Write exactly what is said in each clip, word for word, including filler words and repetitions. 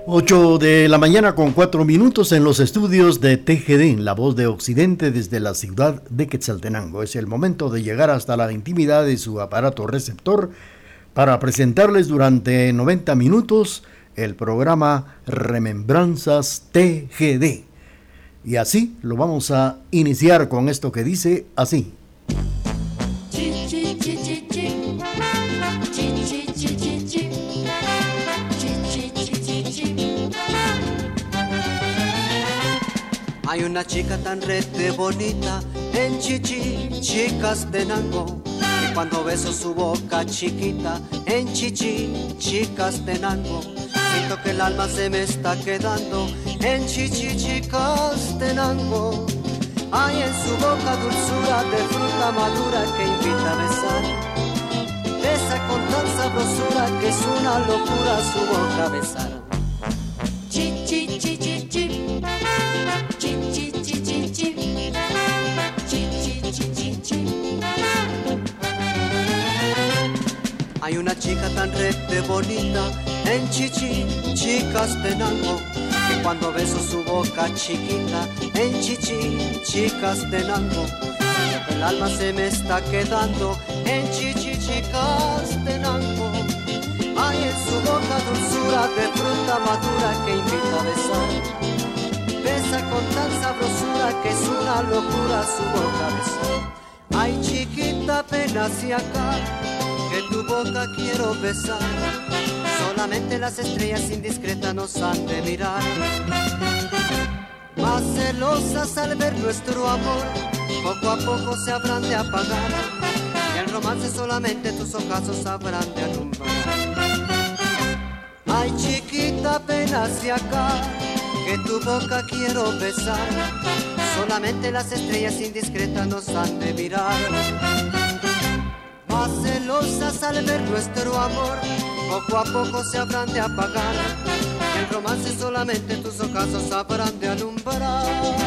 ocho de la mañana con cuatro minutos en los estudios de T G D, La Voz de Occidente desde la ciudad de Quetzaltenango. Es el momento de llegar hasta la intimidad de su aparato receptor para presentarles durante noventa minutos el programa Remembranzas T G D. Y así lo vamos a iniciar con esto que dice así. Hay una chica tan rete bonita en Chichi, Chicastenango, que cuando beso su boca chiquita en Chichi, Chicastenango, siento que el alma se me está quedando en Chichi, Chicastenango. Hay en su boca dulzura de fruta madura que invita a besar, besa con tan sabrosura que es una locura su boca besar. Chichi, chichi, chichi. Hay una chica tan rete bonita en Chichi, Chicastenango, que cuando beso su boca chiquita en Chichi, Chicastenango, el alma se me está quedando en Chichi, Chicastenango. Hay en su boca dulzura de fruta madura que invita a besar, besa con tan sabrosura que es una locura su boca besar. Ay chiquita, ven hacia acá, que tu boca quiero besar, solamente las estrellas indiscretas nos han de mirar. Más celosas al ver nuestro amor, poco a poco se habrán de apagar, y el romance solamente tus ojazos habrán de alumbrar. Ay chiquita, ven hacia acá, que tu boca quiero besar, solamente las estrellas indiscretas nos han de mirar. Más celosas al ver nuestro amor, poco a poco se habrán de apagar, y el romance solamente tus ojazos habrán de alumbrar.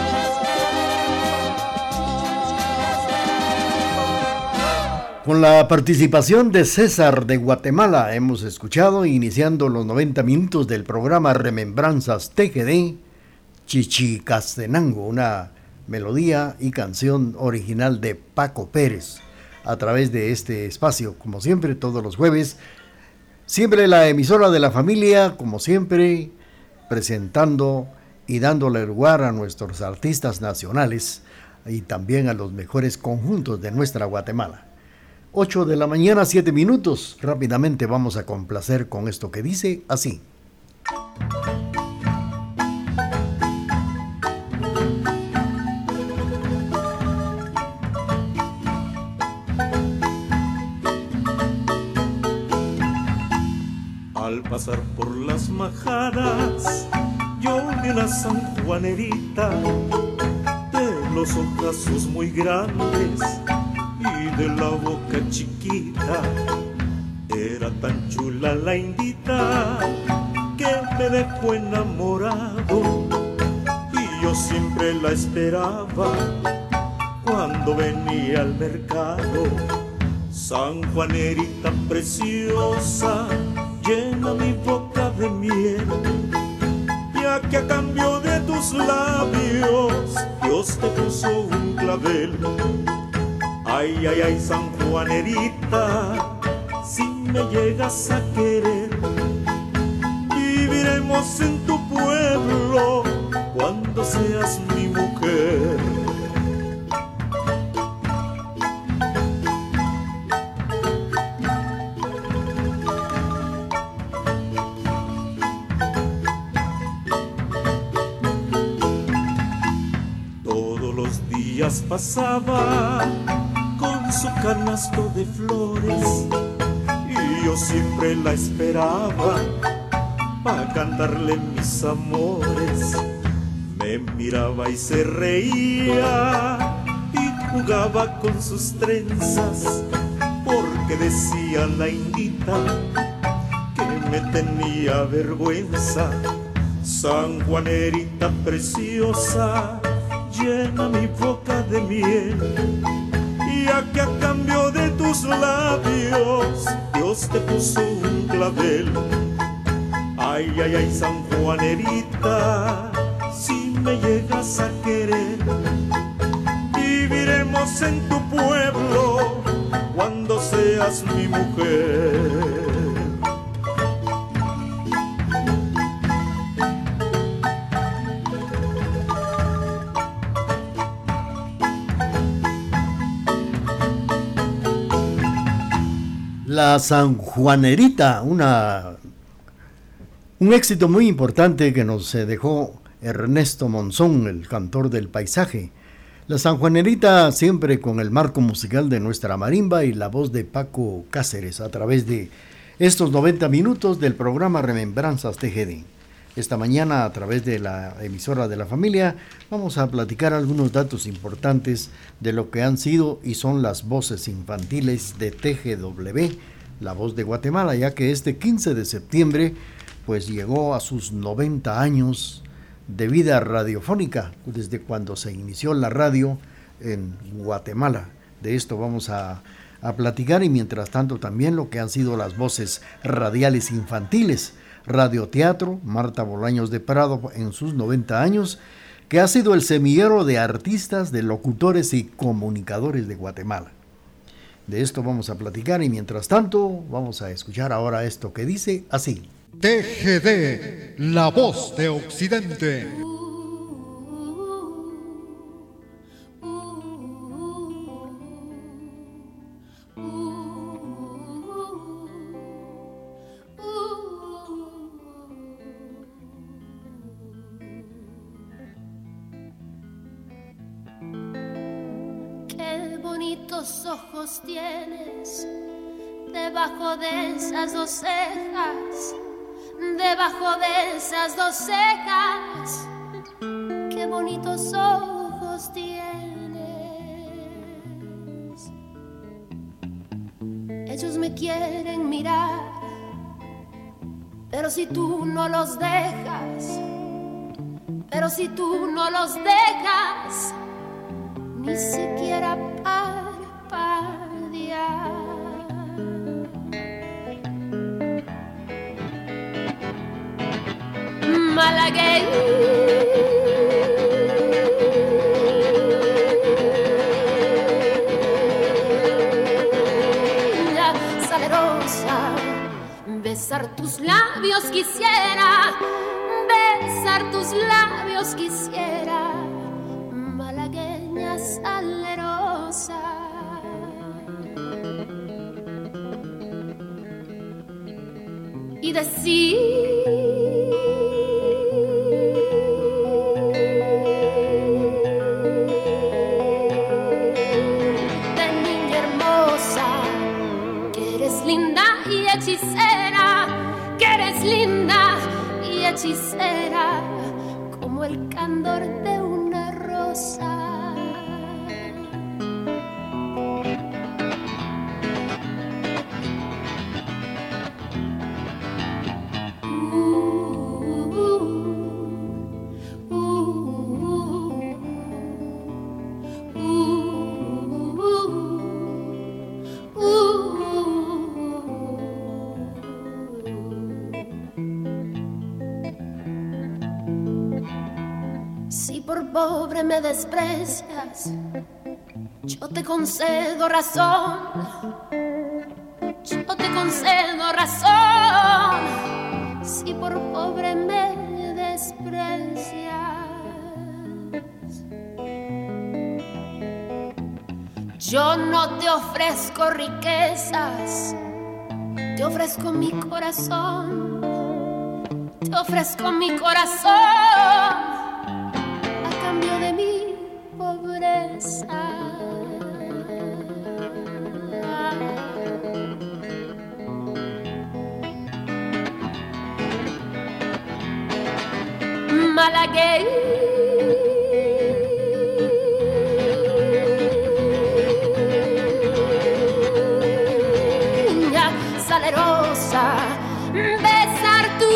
Con la participación de César de Guatemala hemos escuchado, iniciando los noventa minutos del programa Remembranzas T G D, Chichicastenango, una melodía y canción original de Paco Pérez, a través de este espacio, como siempre, todos los jueves, siempre la emisora de la familia, como siempre, presentando y dándole lugar a nuestros artistas nacionales y también a los mejores conjuntos de nuestra Guatemala. ocho de la mañana, siete minutos. Rápidamente vamos a complacer con esto que dice así. Al pasar por las majadas, yo vi una sanjuanerita de los ojazos muy grandes y de la boca chiquita. Era tan chula la indita que me dejó enamorado, y yo siempre la esperaba cuando venía al mercado. Sanjuanerita preciosa, llena mi boca de miel, ya que a cambio de tus labios Dios te puso un clavel. Ay, ay, ay, Sanjuanerita, si me llegas a querer, viviremos en tu pueblo cuando seas mi mujer. Todos los días pasaba con su canasto de flores, y yo siempre la esperaba para cantarle mis amores. Me miraba y se reía y jugaba con sus trenzas, porque decía la indita que me tenía vergüenza. Sanjuanerita preciosa, llena mi boca de miel, ya que a cambio de tus labios Dios te puso un clavel. Ay, ay, ay, San Juanerita, si me llegas a querer, viviremos en tu pueblo cuando seas mi mujer. La Sanjuanerita, una, un éxito muy importante que nos dejó Ernesto Monzón, el cantor del paisaje. La Sanjuanerita siempre con el marco musical de nuestra marimba y la voz de Paco Cáceres a través de estos noventa minutos del programa Remembranzas T G D. Esta mañana a través de la emisora de la familia vamos a platicar algunos datos importantes de lo que han sido y son las voces infantiles de T G W, la voz de Guatemala, ya que este quince de septiembre pues llegó a sus noventa años de vida radiofónica, desde cuando se inició la radio en Guatemala. De esto vamos a, a platicar y mientras tanto también lo que han sido las voces radiales infantiles. Radioteatro, Marta Bolaños de Prado en sus noventa años, que ha sido el semillero de artistas, de locutores y comunicadores de Guatemala. De esto vamos a platicar y mientras tanto vamos a escuchar ahora esto que dice así. T G D, la voz de Occidente. Ojos tienes debajo de esas dos cejas, debajo de esas dos cejas, qué bonitos ojos tienes. Ellos me quieren mirar, pero si tú no los dejas, pero si tú no los dejas, ni siquiera para malagueña, salerosa, besar tus labios quisiera, besar tus labios quisiera, malagueña salerosa. Y decir de niña hermosa que eres linda y hechicera, que eres linda y hechicera como el candor de una rosa. Pobre me desprecias, yo te concedo razón, yo te concedo razón. Si por pobre me desprecias, yo no te ofrezco riquezas, te ofrezco mi corazón, te ofrezco mi corazón de mi pobreza. Malagueña, salerosa, besar tu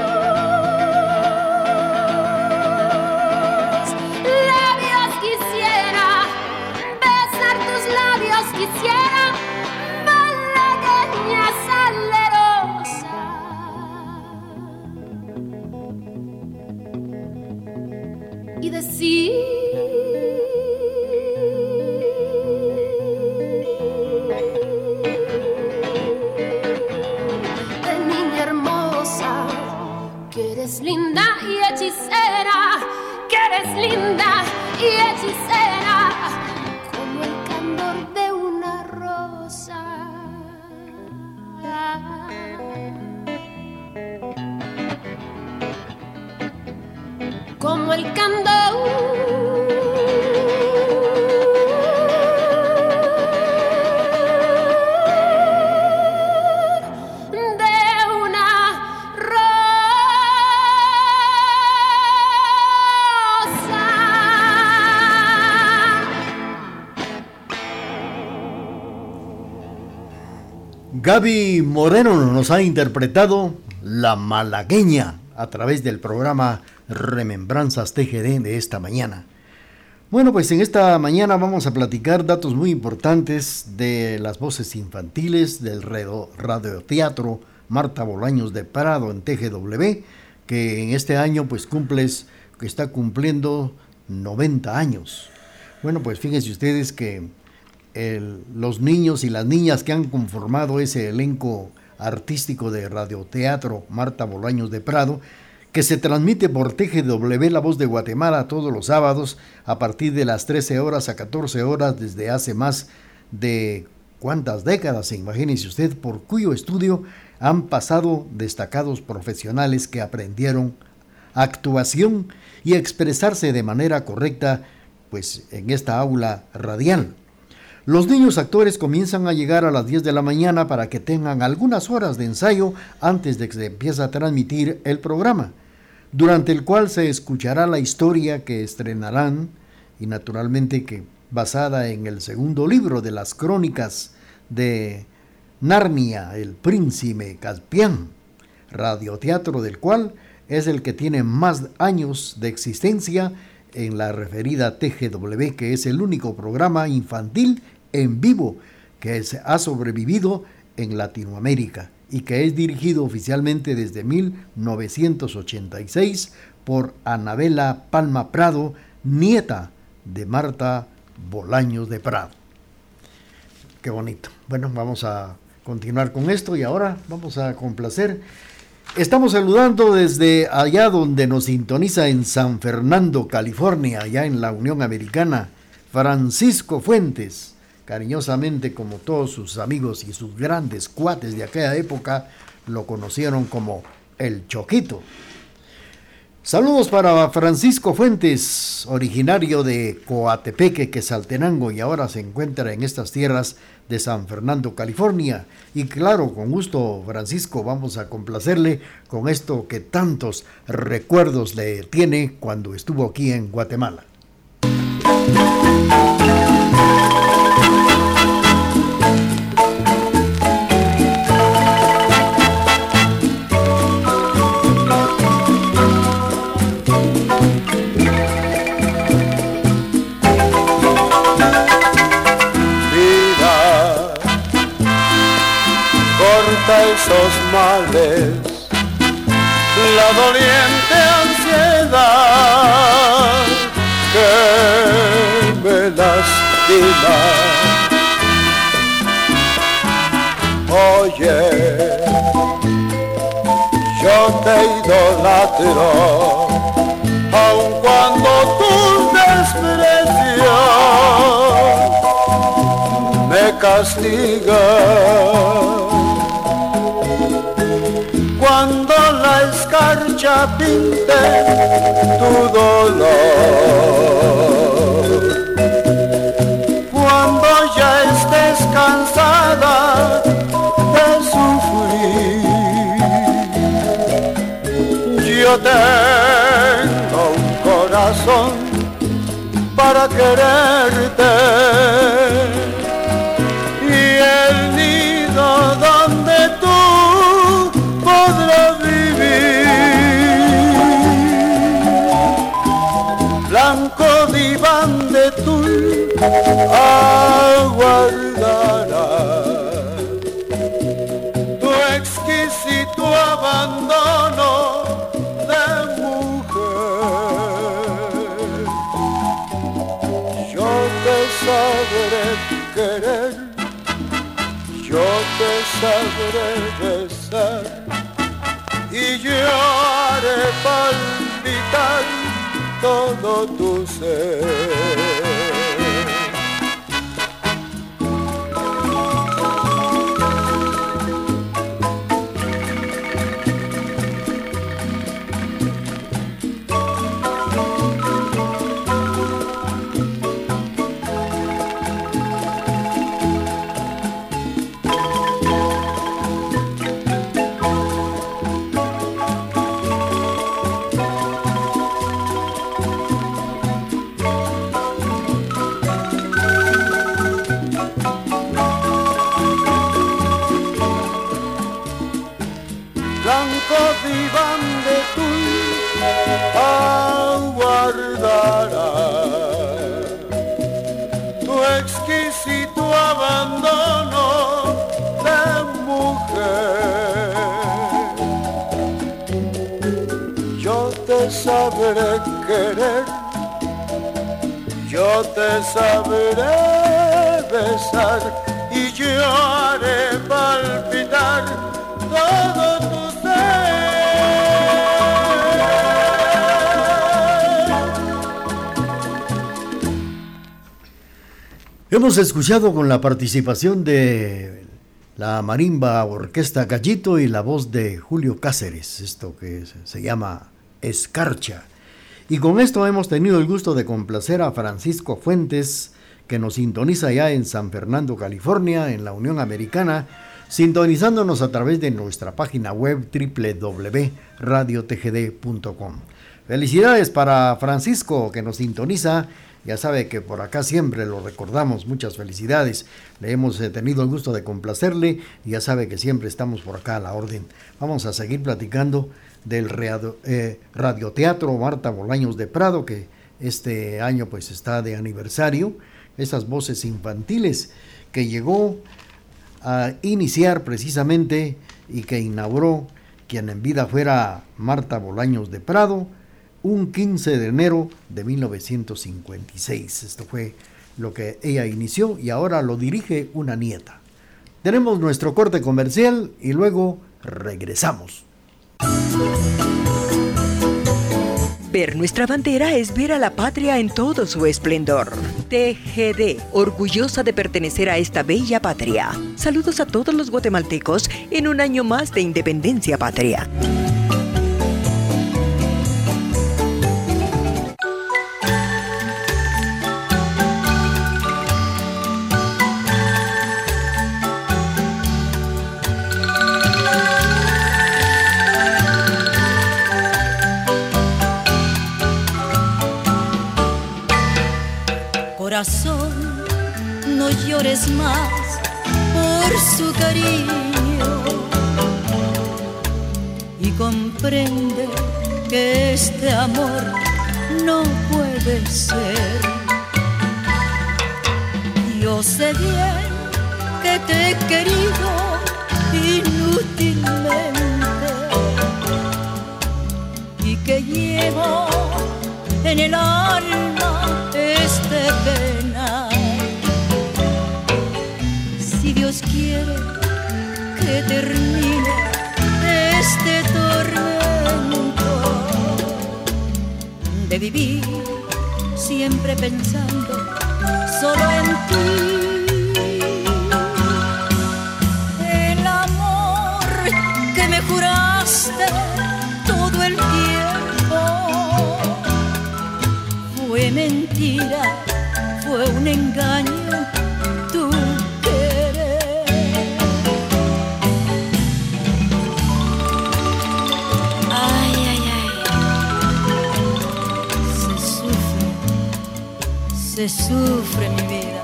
quisiera, malagueña salerosa. linda y hechicera, que eres linda y hechicera, como el candor de una rosa. Como el candor Gaby Moreno nos ha interpretado La Malagueña a través del programa Remembranzas T G D de esta mañana. Bueno, pues en esta mañana vamos a platicar datos muy importantes de las voces infantiles del radioteatro Marta Bolaños de Prado en T G W, que en este año pues cumples, que está cumpliendo noventa años. Bueno, pues fíjense ustedes que El, los niños y las niñas que han conformado ese elenco artístico de radioteatro Marta Bolaños de Prado, que se transmite por T G W La Voz de Guatemala todos los sábados a partir de las trece horas a catorce horas desde hace más de cuántas décadas, imagínense usted, por cuyo estudio han pasado destacados profesionales que aprendieron actuación y expresarse de manera correcta pues en esta aula radial. Los niños actores comienzan a llegar a las diez de la mañana para que tengan algunas horas de ensayo antes de que se empiece a transmitir el programa, durante el cual se escuchará la historia que estrenarán y naturalmente que basada en el segundo libro de las crónicas de Narnia, el príncipe Caspian, radioteatro del cual es el que tiene más años de existencia en la referida T G W, que es el único programa infantil en vivo que se ha sobrevivido en Latinoamérica y que es dirigido oficialmente desde mil novecientos ochenta y seis por Anabela Palma Prado, nieta de Marta Bolaños de Prado. Qué bonito. Bueno, vamos a continuar con esto y ahora vamos a complacer. Estamos saludando desde allá donde nos sintoniza en San Fernando, California, allá en la Unión Americana, Francisco Fuentes, cariñosamente como todos sus amigos y sus grandes cuates de aquella época lo conocieron como El Choquito. Saludos para Francisco Fuentes, originario de Coatepeque, Quetzaltenango, y ahora se encuentra en estas tierras de San Fernando, California. Y claro, con gusto, Francisco, vamos a complacerle con esto que tantos recuerdos le tiene cuando estuvo aquí en Guatemala. Esos males, la doliente ansiedad que me lastima. Oye, yo te idolatro, aun cuando tus desprecios me castigan. Cuando la escarcha pinte tu dolor, cuando ya estés cansada de sufrir, yo tengo un corazón para quererte y el nido donde tú podrá vivir, blanco diván de tul aguardará tu exquisito abandono de mujer. Yo te sabré querer, yo te sabré besar y yo haré palpitar todo tu ser. Vivan de tu aguardará tu exquisito abandono de mujer. Yo te sabré querer, yo te sabré besar y yo haré palpitar todo tu Hemos escuchado con la participación de la marimba Orquesta Gallito y la voz de Julio Cáceres, esto que se llama Escarcha. Y con esto hemos tenido el gusto de complacer a Francisco Fuentes, que nos sintoniza ya en San Fernando, California, en la Unión Americana, sintonizándonos a través de nuestra página web doble u doble u doble u punto radio t g d punto com. Felicidades para Francisco, que nos sintoniza. Ya sabe que por acá siempre lo recordamos, muchas felicidades. Le hemos eh, tenido el gusto de complacerle y ya sabe que siempre estamos por acá a la orden. Vamos a seguir platicando del radio, eh, radioteatro Marta Bolaños de Prado, que este año pues está de aniversario. Esas voces infantiles que llegó a iniciar precisamente y que inauguró quien en vida fuera Marta Bolaños de Prado, un quince de enero de mil novecientos cincuenta y seis. Esto fue lo que ella inició y ahora lo dirige una nieta. Tenemos nuestro corte comercial y luego regresamos. Ver nuestra bandera es ver a la patria en todo su esplendor. T G D, orgullosa de pertenecer a esta bella patria. Saludos a todos los guatemaltecos en un año más de independencia patria. Corazón, no llores más por su cariño y comprende que este amor no puede ser. Yo sé bien que te he querido inútilmente y que llevo en el alma este pena. Si Dios quiere que termine este tormento de vivir siempre pensando solo en ti, el amor que me juraste todo el tiempo fue mentira, fue un engaño tu querer. Ay, ay, ay, se sufre, se sufre mi vida.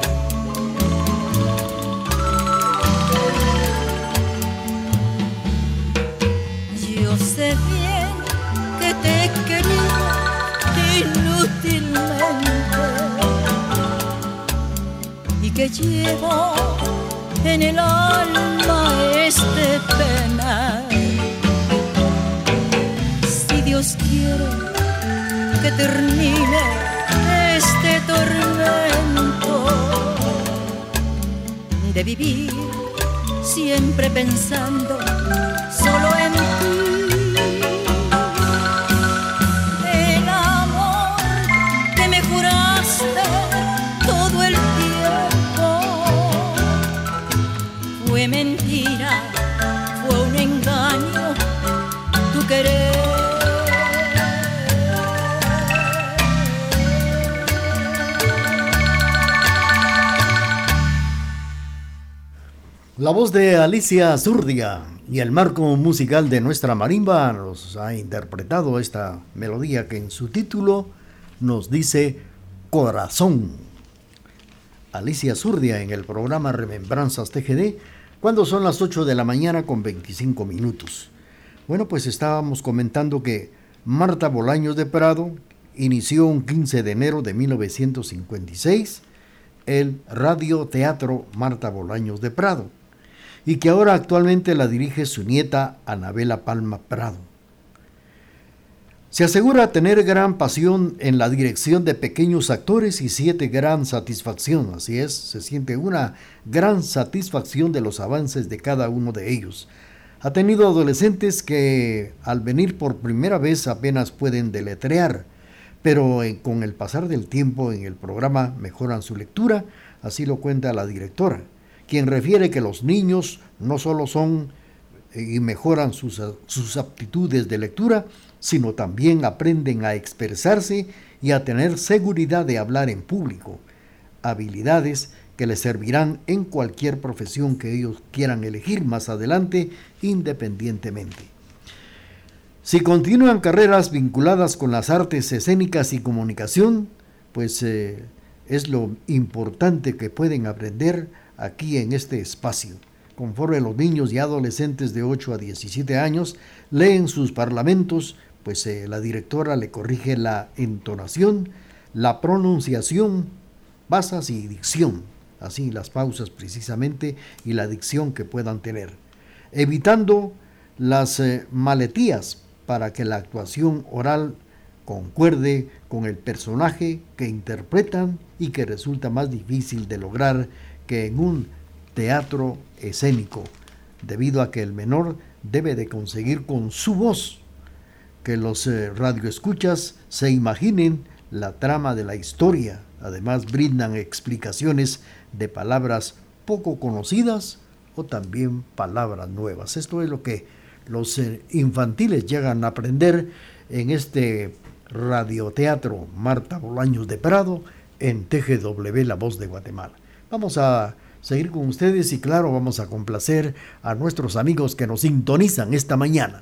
Yo sé bien que te he querido inútilmente y que llevo en el alma este penal. Si Dios quiere que termine este tormento de vivir siempre pensando solo en ti, mentira, fue un engaño tu querer. La voz de Alicia Zurdia y el marco musical de nuestra marimba nos ha interpretado esta melodía que en su título nos dice Corazón. Alicia Zurdia en el programa Remembranzas T G D, cuando son las ocho de la mañana con veinticinco minutos. Bueno, pues estábamos comentando que Marta Bolaños de Prado inició un quince de enero de mil novecientos cincuenta y seis el Radio Teatro Marta Bolaños de Prado, y que ahora actualmente la dirige su nieta Anabela Palma Prado. Se asegura tener gran pasión en la dirección de pequeños actores y siente gran satisfacción, así es, se siente una gran satisfacción de los avances de cada uno de ellos. Ha tenido adolescentes que al venir por primera vez apenas pueden deletrear, pero eh, con el pasar del tiempo en el programa mejoran su lectura, así lo cuenta la directora, quien refiere que los niños no solo son eh, y mejoran sus, sus aptitudes de lectura, sino también aprenden a expresarse y a tener seguridad de hablar en público, habilidades que les servirán en cualquier profesión que ellos quieran elegir más adelante, independientemente. Si continúan carreras vinculadas con las artes escénicas y comunicación, pues eh, es lo importante que pueden aprender aquí en este espacio. Conforme los niños y adolescentes de ocho a diecisiete años leen sus parlamentos, pues eh, la directora le corrige la entonación, la pronunciación, basas y dicción, así las pausas precisamente y la dicción que puedan tener, evitando las eh, maletías para que la actuación oral concuerde con el personaje que interpretan y que resulta más difícil de lograr que en un teatro escénico, debido a que el menor debe de conseguir con su voz que los eh, radioescuchas se imaginen la trama de la historia. Además brindan explicaciones de palabras poco conocidas o también palabras nuevas. Esto es lo que los eh, infantiles llegan a aprender en este radioteatro Marta Bolaños de Prado en T G W La Voz de Guatemala. Vamos a seguir con ustedes y claro, vamos a complacer a nuestros amigos que nos sintonizan esta mañana.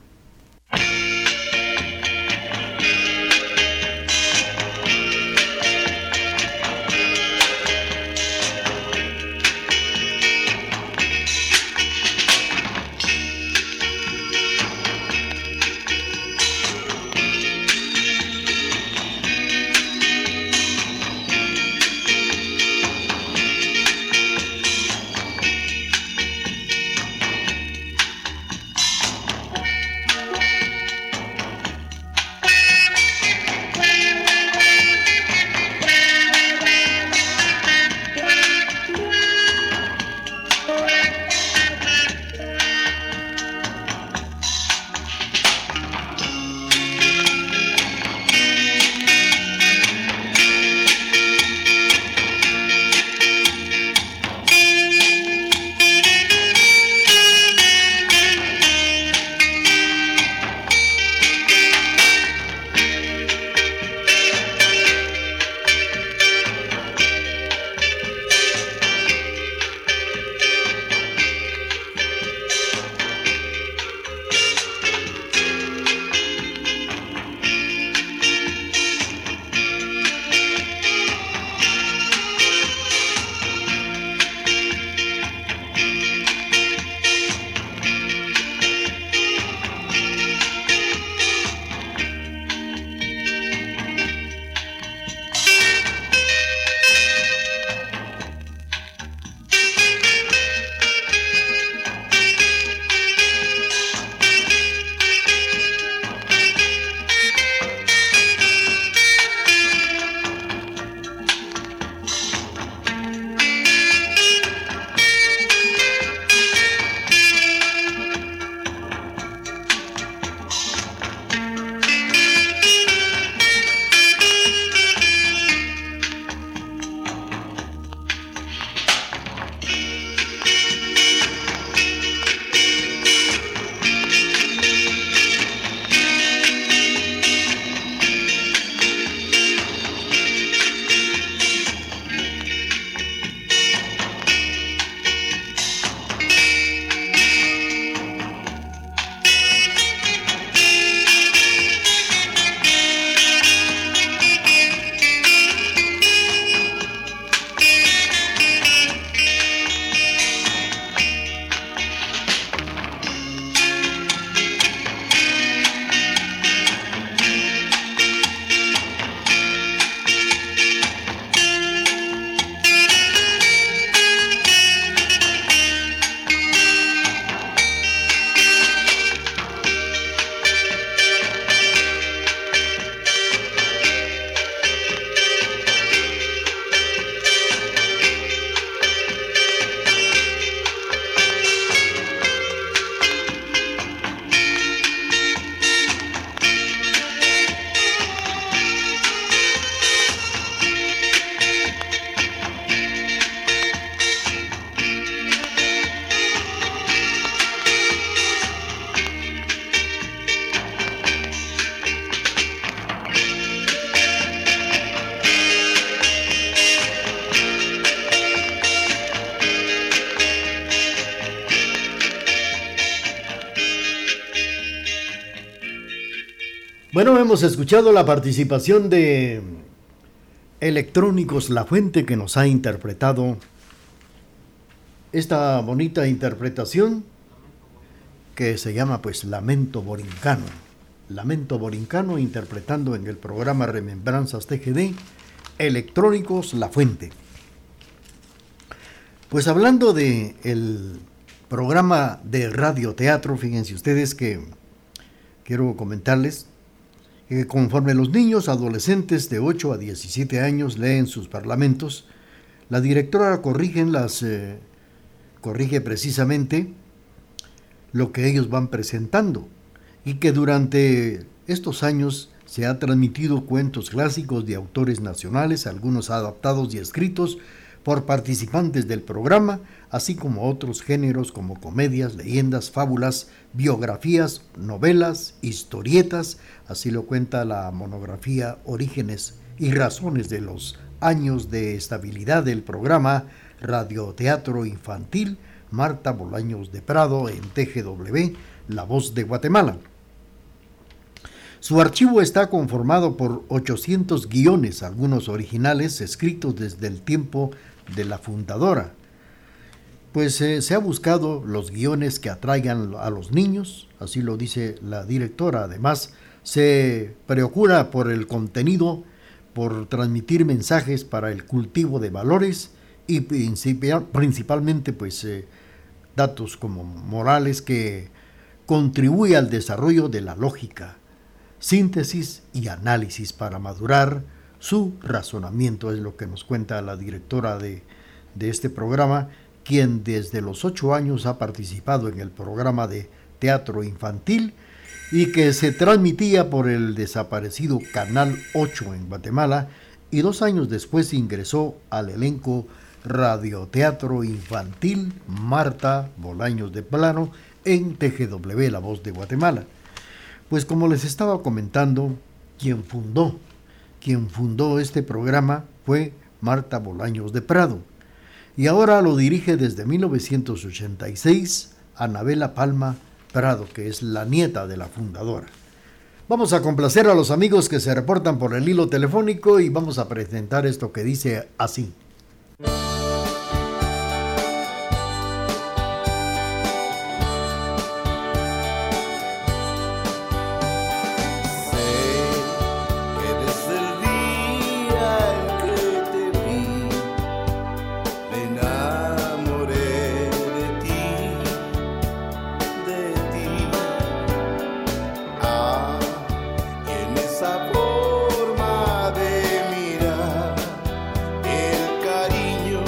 Bueno, hemos escuchado la participación de Electrónicos La Fuente, que nos ha interpretado esta bonita interpretación que se llama pues Lamento Borincano. Lamento Borincano, interpretando en el programa Remembranzas T G D, Electrónicos La Fuente. Pues hablando de el programa de radioteatro, fíjense ustedes que quiero comentarles que conforme los niños adolescentes de ocho a diecisiete años leen sus parlamentos, la directora corrige, las, eh, corrige precisamente lo que ellos van presentando, y que durante estos años se ha transmitido cuentos clásicos de autores nacionales, algunos adaptados y escritos por participantes del programa, así como otros géneros como comedias, leyendas, fábulas, biografías, novelas, historietas. Así lo cuenta la monografía Orígenes y Razones de los Años de Estabilidad del programa Radioteatro Infantil Marta Bolaños de Prado en T G W, La Voz de Guatemala. Su archivo está conformado por ochocientos guiones, algunos originales escritos desde el tiempo de la fundadora. Pues eh, se ha buscado los guiones que atraigan a los niños, así lo dice la directora. Además, se preocupa por el contenido, por transmitir mensajes para el cultivo de valores y principalmente pues eh, datos como morales que contribuye al desarrollo de la lógica, síntesis y análisis para madurar su razonamiento, es lo que nos cuenta la directora de, de este programa, quien desde los ocho años ha participado en el programa de teatro infantil y que se transmitía por el desaparecido Canal ocho en Guatemala, y dos años después ingresó al elenco Radioteatro Infantil Marta Bolaños de Prado en T G W, La Voz de Guatemala. Pues como les estaba comentando, quien fundó, quien fundó este programa fue Marta Bolaños de Prado, y ahora lo dirige desde mil novecientos ochenta y seis Anabela Palma Prado, que es la nieta de la fundadora. Vamos a complacer a los amigos que se reportan por el hilo telefónico y vamos a presentar esto que dice así. Forma de mirar, el cariño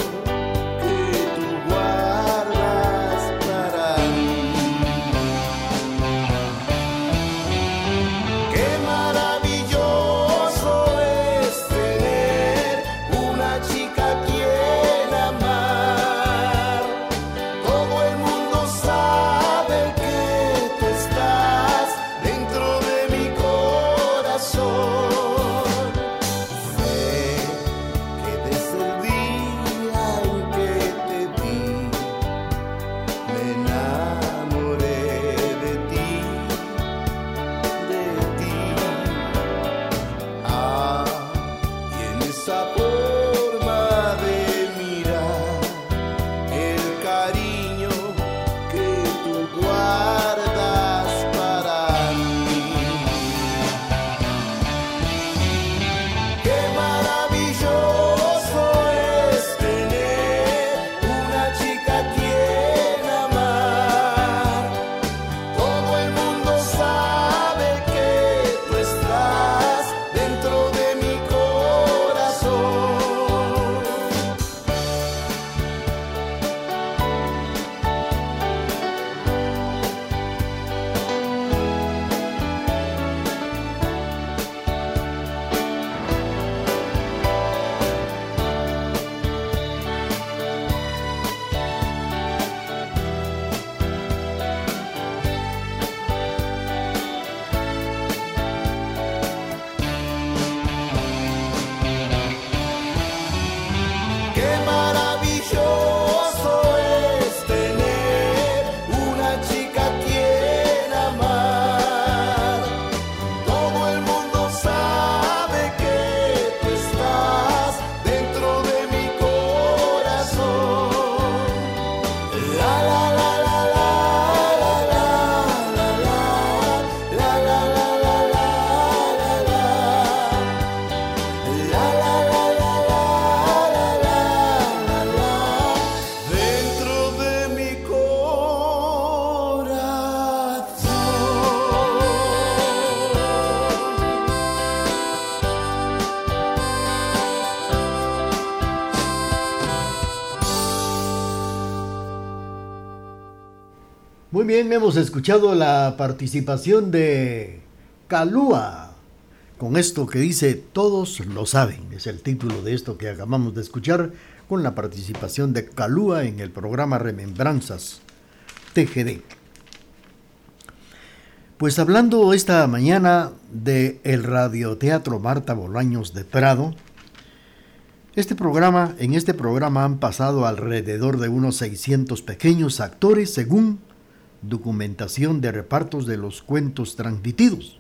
bien, hemos escuchado la participación de Calúa con esto que dice Todos lo saben. Es el título de esto que acabamos de escuchar, con la participación de Calúa en el programa Remembranzas T G D. Pues hablando esta mañana de el radioteatro Marta Bolaños de Prado, este programa, en este programa han pasado alrededor de unos seiscientos pequeños actores según documentación de repartos de los cuentos transmitidos.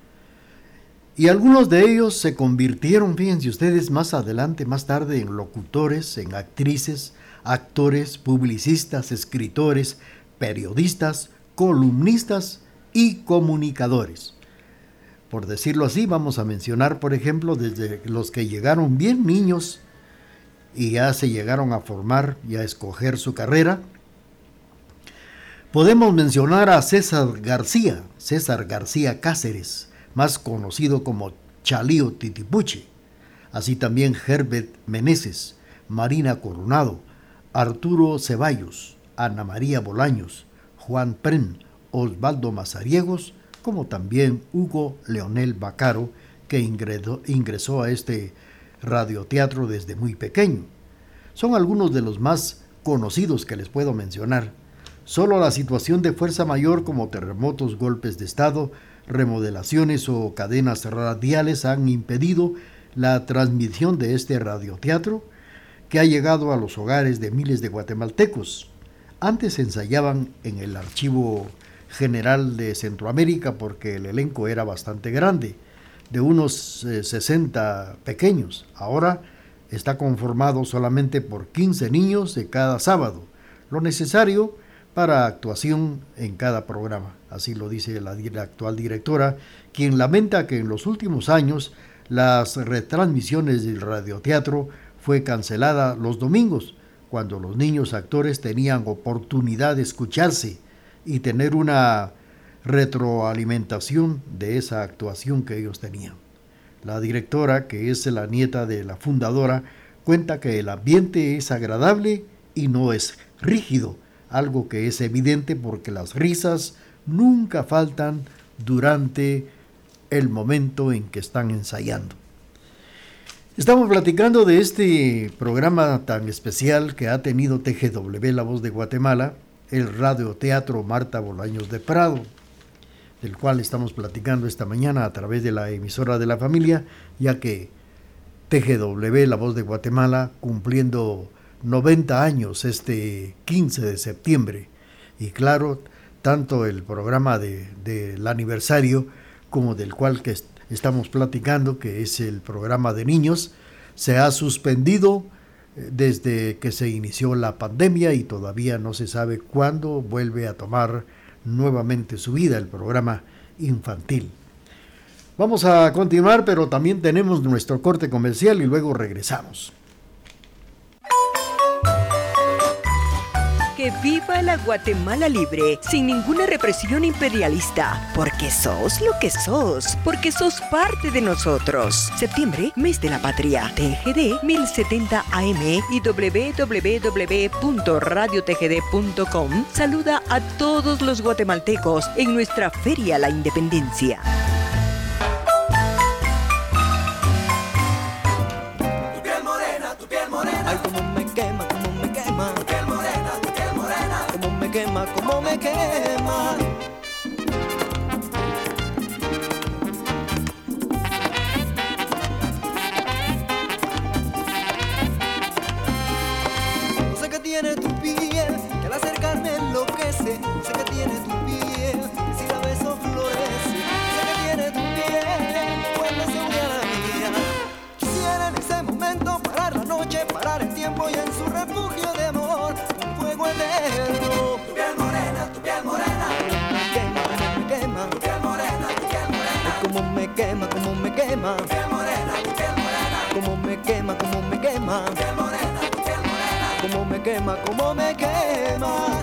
Y algunos de ellos se convirtieron, fíjense ustedes, más adelante, más tarde, en locutores, en actrices, actores, publicistas, escritores, periodistas, columnistas y comunicadores. Por decirlo así, vamos a mencionar, por ejemplo, desde los que llegaron bien niños y ya se llegaron a formar y a escoger su carrera. Podemos mencionar a César García, César García Cáceres, más conocido como Chalío Titipuche, así también Herbert Meneses, Marina Coronado, Arturo Ceballos, Ana María Bolaños, Juan Pren, Osvaldo Mazariegos, como también Hugo Leonel Bacaro, que ingresó, ingresó a este radioteatro desde muy pequeño. Son algunos de los más conocidos que les puedo mencionar. Solo la situación de fuerza mayor como terremotos, golpes de estado, remodelaciones o cadenas radiales han impedido la transmisión de este radioteatro, que ha llegado a los hogares de miles de guatemaltecos. Antes ensayaban en el Archivo General de Centroamérica porque el elenco era bastante grande, de unos eh, sesenta pequeños. Ahora está conformado solamente por quince niños de cada sábado, lo necesario para actuación en cada programa. Así lo dice la, la actual directora, quien lamenta que en los últimos años las retransmisiones del radioteatro fue cancelada los domingos, cuando los niños actores tenían oportunidad de escucharse y tener una retroalimentación de esa actuación que ellos tenían. La directora, que es la nieta de la fundadora, cuenta que el ambiente es agradable y no es rígido, algo que es evidente porque las risas nunca faltan durante el momento en que están ensayando. Estamos platicando de este programa tan especial que ha tenido T G W, La Voz de Guatemala, el radioteatro Marta Bolaños de Prado, del cual estamos platicando esta mañana a través de la emisora de la familia, ya que T G W, La Voz de Guatemala, cumpliendo noventa años este quince de septiembre, y claro, tanto el programa de, del aniversario como del cual que est- estamos platicando, que es el programa de niños, se ha suspendido desde que se inició la pandemia y todavía no se sabe cuándo vuelve a tomar nuevamente su vida el programa infantil. Vamos a continuar, pero también tenemos nuestro corte comercial y luego regresamos. Que viva la Guatemala libre, sin ninguna represión imperialista, porque sos lo que sos, porque sos parte de nosotros. Septiembre, mes de la patria. T G D mil setenta A M y doble u doble u doble u punto radio t g d punto com saluda a todos los guatemaltecos en nuestra Feria La Independencia. Tu piel morena, tu piel morena. Ay, cómo me quema, cómo me quema. Tu piel morena, tu piel morena. Cómo me quema, cómo me quema. No sé qué tiene tu piel, que al acercarme enloquece. No sé qué tiene tu piel, que si la beso florece. No sé qué tiene tu piel, cuando se une a la mía. Quisiera en ese momento parar la noche, parar el tiempo y en su refugio de amor un fuego eterno. Tu piel morena, tu piel morena. Me quema, me quema. Tu piel morena, tu piel morena. Como me quema, como me quema. Tu piel morena, tu piel morena. Como me quema, como me quema. Tu piel morena, tu piel morena. Como me quema, como me quema.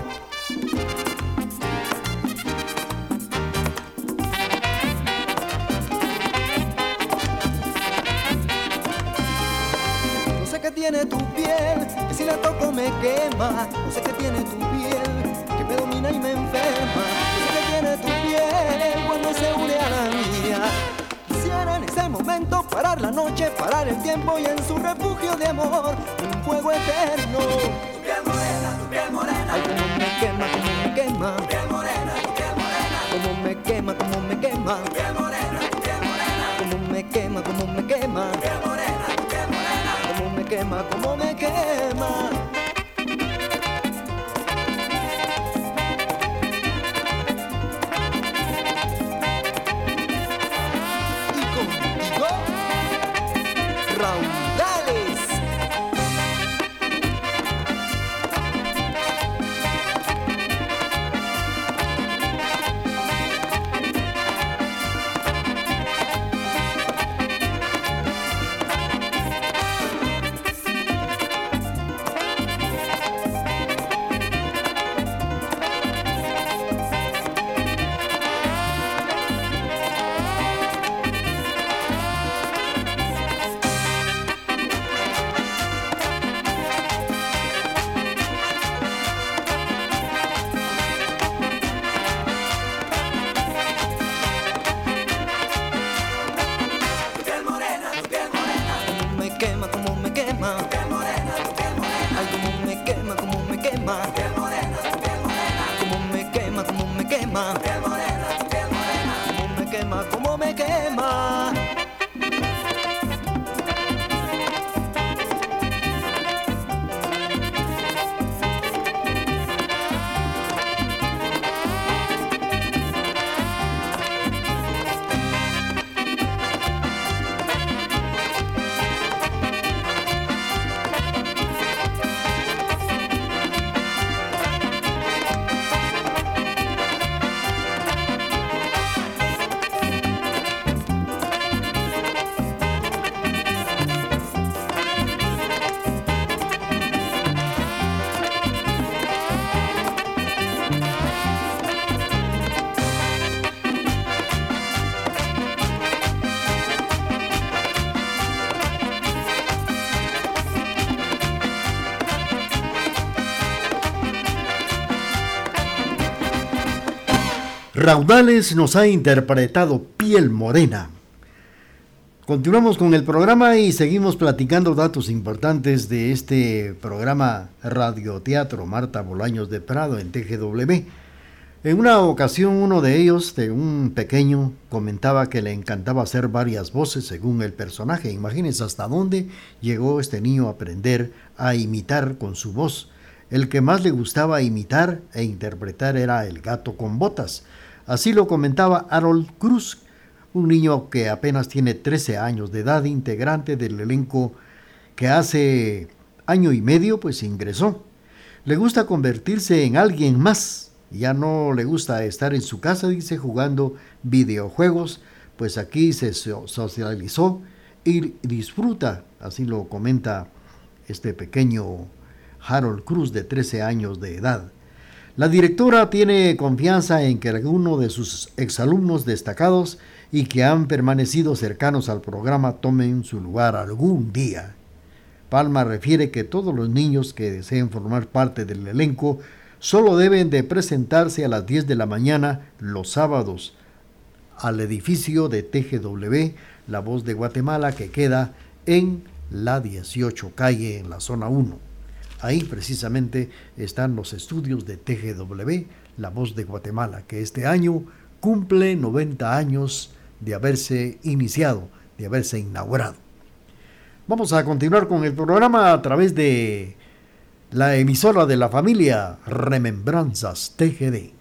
No sé qué tiene tu piel, que si la toco me quema. No sé qué tiene tu piel, que me domina y me enferma. Yo sé que tiene tu piel cuando se une a la mía. Quisiera en ese momento parar la noche, parar el tiempo y en su refugio de amor un fuego eterno. Tu piel morena, tu piel morena. Ay, como me quema, como me quema. Tu piel morena, tu piel morena. Como me quema, como me quema. Tu piel morena, tu piel morena. Como me quema, como me quema. Tu piel morena, tu piel morena. Como me quema, como me quema. Raudales nos ha interpretado Piel Morena. Continuamos con el programa y seguimos platicando datos importantes de este programa Radioteatro Marta Bolaños de Prado en T G W. En una ocasión uno de ellos, de un pequeño, comentaba que le encantaba hacer varias voces según el personaje. Imagínense hasta dónde llegó este niño a aprender a imitar con su voz. El que más le gustaba imitar e interpretar era el gato con botas. Así lo comentaba Harold Cruz, un niño que apenas tiene trece años de edad, integrante del elenco que hace año y medio pues ingresó. Le gusta convertirse en alguien más, ya no le gusta estar en su casa, dice, jugando videojuegos, pues aquí se socializó y disfruta, así lo comenta este pequeño Harold Cruz de trece años de edad. La directora tiene confianza en que alguno de sus exalumnos destacados y que han permanecido cercanos al programa tomen su lugar algún día. Palma refiere que todos los niños que deseen formar parte del elenco solo deben de presentarse a las diez de la mañana los sábados al edificio de T G W, La Voz de Guatemala, que queda en la dieciocho calle en la zona uno. Ahí precisamente están los estudios de T G W, La Voz de Guatemala, que este año cumple noventa años de haberse iniciado, de haberse inaugurado. Vamos a continuar con el programa a través de la emisora de la familia Remembranzas T G D.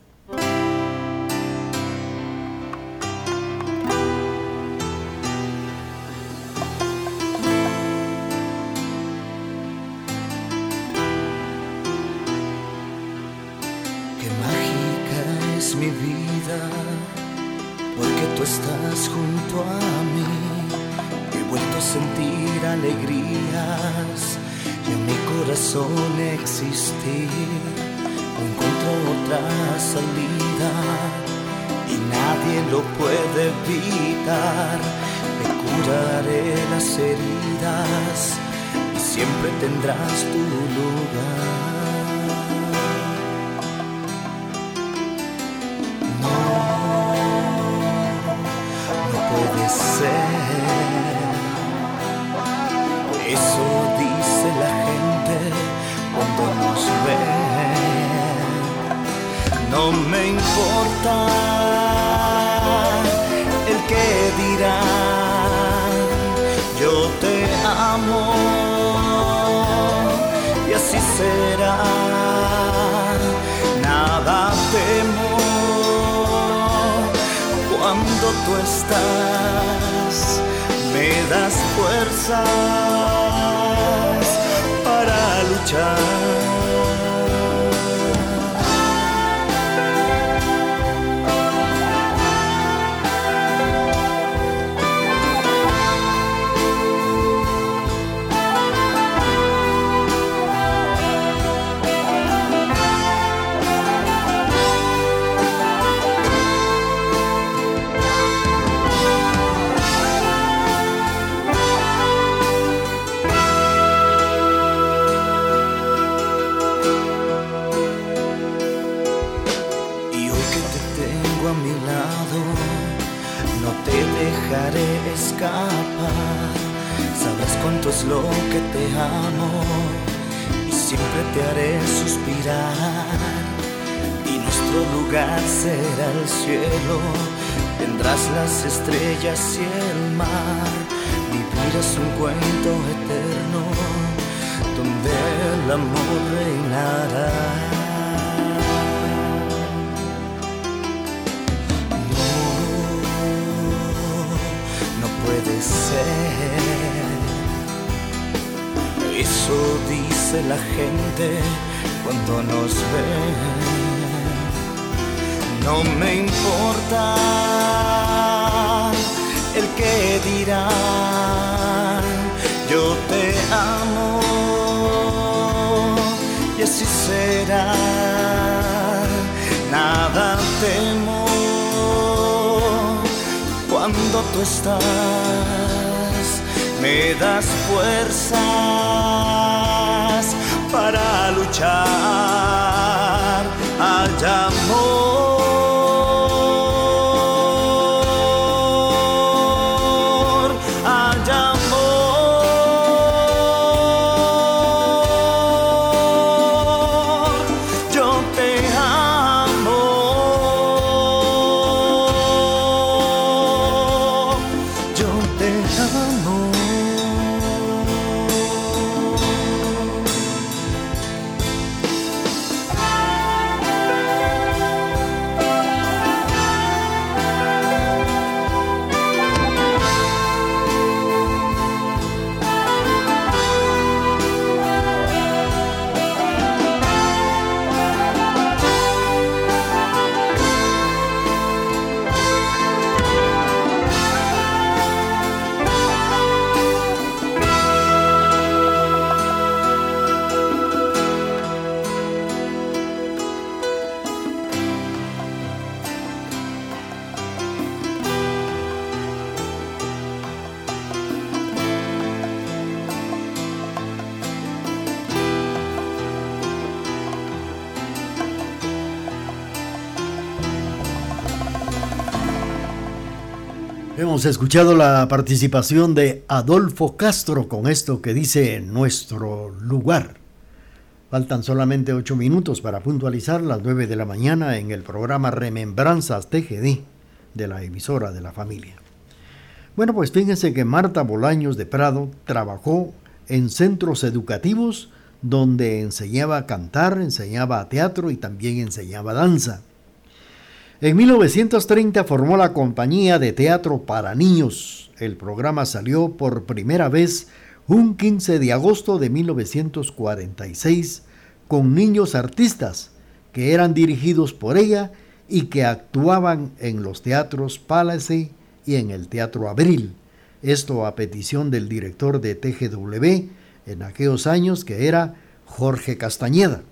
Mi vida, porque tú estás junto a mí, he vuelto a sentir alegrías y en mi corazón existir, no encuentro otra salida y nadie lo puede evitar. Me curaré las heridas y siempre tendrás tu lugar. No me importa el que dirán, yo te amo y así será. Nada temo cuando tú estás, me das fuerzas para luchar. Dejaré escapar, sabrás cuánto es lo que te amo y siempre te haré suspirar. Y nuestro lugar será el cielo, tendrás las estrellas y el mar. Vivir es un cuento eterno donde el amor reinará. Puede ser, eso dice la gente cuando nos ve. No me importa el que dirán, yo te amo y así será. Nada temo cuando tú estás, me das fuerzas para luchar. Hay amor, hay amor, yo te amo. Hemos escuchado la participación de Adolfo Castro con esto que dice Nuestro Lugar. Faltan solamente ocho minutos para puntualizar las nueve de la mañana en el programa Remembranzas T G D de la emisora de la familia. Bueno, pues fíjense que Marta Bolaños de Prado trabajó en centros educativos donde enseñaba a cantar, enseñaba teatro y también enseñaba danza. En mil novecientos treinta formó la Compañía de Teatro para Niños. El programa salió por primera vez un quince de agosto de mil novecientos cuarenta y seis con niños artistas que eran dirigidos por ella y que actuaban en los teatros Palace y en el Teatro Abril. Esto a petición del director de T G W en aquellos años, que era Jorge Castañeda.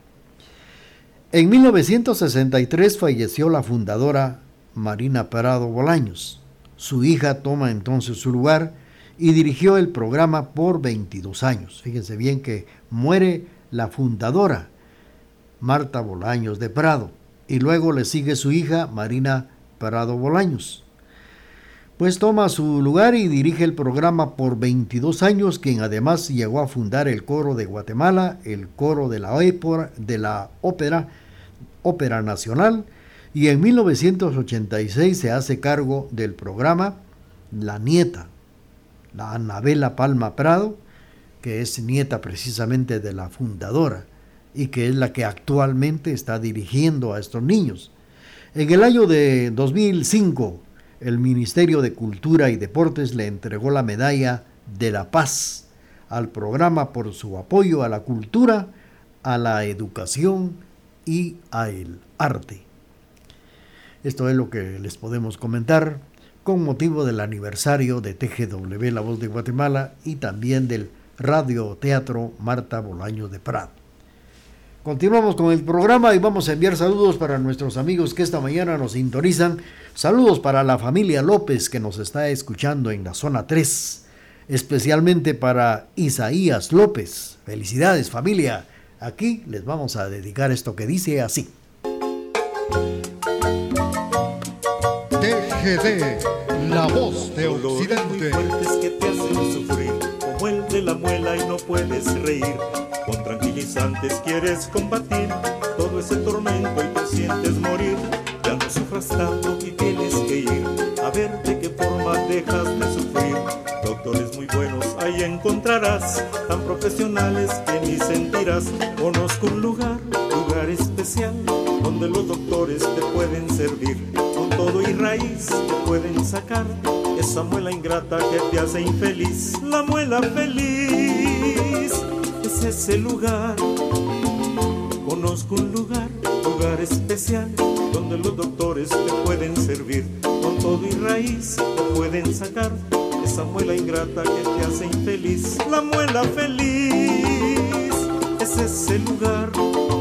En mil novecientos sesenta y tres falleció la fundadora Marina Prado Bolaños. Su hija toma entonces su lugar y dirigió el programa por veintidós años. Fíjense bien que muere la fundadora, Marta Bolaños de Prado, y luego le sigue su hija Marina Prado Bolaños. Pues toma su lugar y dirige el programa por veintidós años, quien además llegó a fundar el Coro de Guatemala, el Coro de la Ópera, de la Ópera, Ópera Nacional, Y en mil novecientos ochenta y seis se hace cargo del programa la nieta, la Anabela Palma Prado, que es nieta precisamente de la fundadora y que es la que actualmente está dirigiendo a estos niños. En el año de dos mil cinco, el Ministerio de Cultura y Deportes le entregó la Medalla de la Paz al programa por su apoyo a la cultura, a la educación y al arte. Esto es lo que les podemos comentar con motivo del aniversario de T G W La Voz de Guatemala y también del Radio Teatro Marta Bolaño de Prado. Continuamos con el programa y vamos a enviar saludos para nuestros amigos que esta mañana nos sintonizan. Saludos para la familia López que nos está escuchando en la zona tres, especialmente para Isaías López. Felicidades, familia. Aquí les vamos a dedicar esto que dice así. T G D, la voz de Occidente. Dolores muy fuertes que te hacen sufrir, como el de la muela y no puedes reír. Con tranquilizantes quieres combatir todo ese tormento y te sientes morir. Ya no sufras tanto y tienes que ir a ver de qué forma dejas de sufrir. Doctores muy buenos ahí encontrarás, tan profesionales que ni sentirás. Conozco un lugar, lugar especial, donde los doctores te pueden servir. Con todo y raíz te pueden sacar esa muela ingrata que te hace infeliz. La muela feliz es ese lugar. Conozco un lugar, lugar especial, donde los doctores te pueden servir. Con todo y raíz te pueden sacar esa muela ingrata que te hace infeliz. La muela feliz es ese lugar.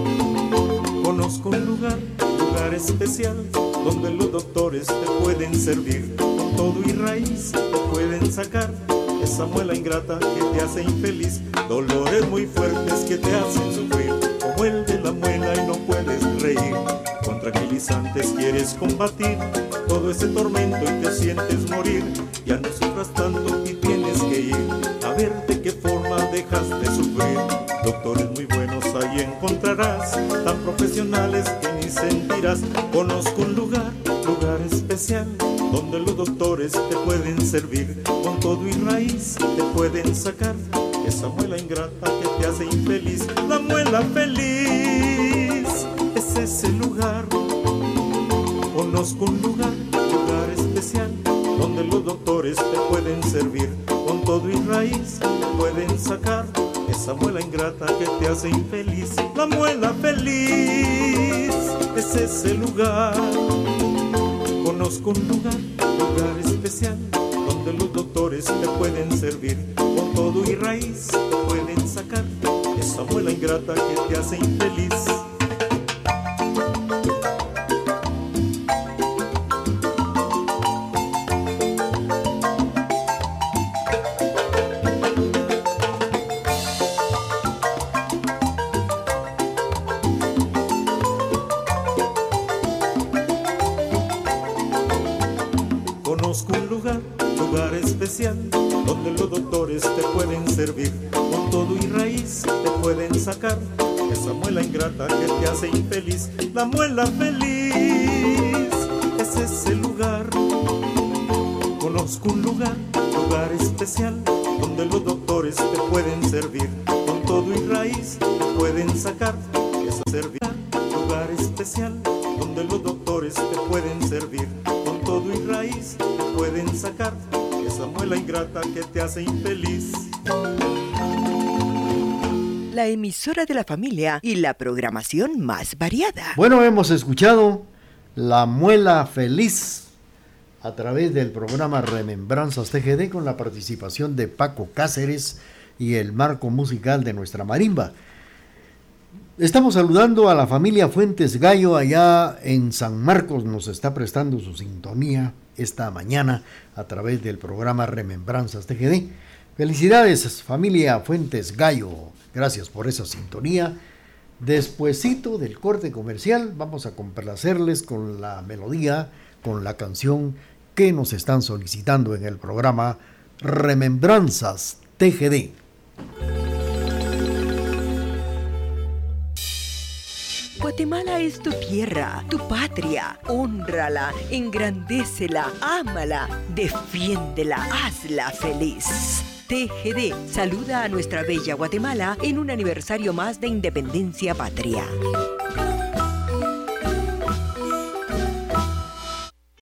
Conozco un lugar, lugar especial, donde los doctores te pueden servir. Con todo y raíz te pueden sacar esa muela ingrata que te hace infeliz. Dolores muy fuertes que te hacen sufrir, como el de la muela y no puedes reír. Con tranquilizantes quieres combatir todo ese tormento y te sientes morir. Ya no sufras tanto y tienes que ir a ver de qué forma dejas de sufrir. Doctores muy buenos ahí encontrarás, tan profesionales que ni sentirás. Conozco un lugar, lugar especial, donde los doctores te pueden servir. Con todo y raíz te pueden sacar esa muela ingrata que te hace infeliz. La muela feliz es ese lugar. Conozco un lugar, lugar especial, donde los doctores te pueden servir. Con todo y raíz te pueden sacar esa muela ingrata que te hace infeliz. La muela feliz es ese lugar. Conozco un lugar, lugar especial, donde los doctores te pueden servir. Con todo y raíz te pueden sacar esa muela ingrata que te hace infeliz. Conozco un lugar, lugar especial, donde los doctores te pueden servir. Con todo y raíz te pueden sacar esa muela ingrata que te hace infeliz. La muela feliz es ese lugar. Conozco un lugar, lugar especial, donde los doctores te pueden servir. Con todo y raíz te pueden sacar esa servir. Lugar especial, donde los doctores te pueden servir. Con todo y raíz te pueden sacar esa muela ingrata que te hace infeliz. La emisora de la familia y la programación más variada. Bueno, hemos escuchado La Muela Feliz a través del programa Remembranzas T G D con la participación de Paco Cáceres y el marco musical de nuestra marimba. Estamos saludando a la familia Fuentes Gallo allá en San Marcos, nos está prestando su sintonía esta mañana a través del programa Remembranzas T G D. Felicidades familia Fuentes Gallo, gracias por esa sintonía. Despuesito del corte comercial vamos a complacerles con la melodía, con la canción que nos están solicitando en el programa Remembranzas T G D. Guatemala es tu tierra, tu patria. Hónrala, engrandécela, ámala, defiéndela, hazla feliz. T G D saluda a nuestra bella Guatemala en un aniversario más de independencia patria.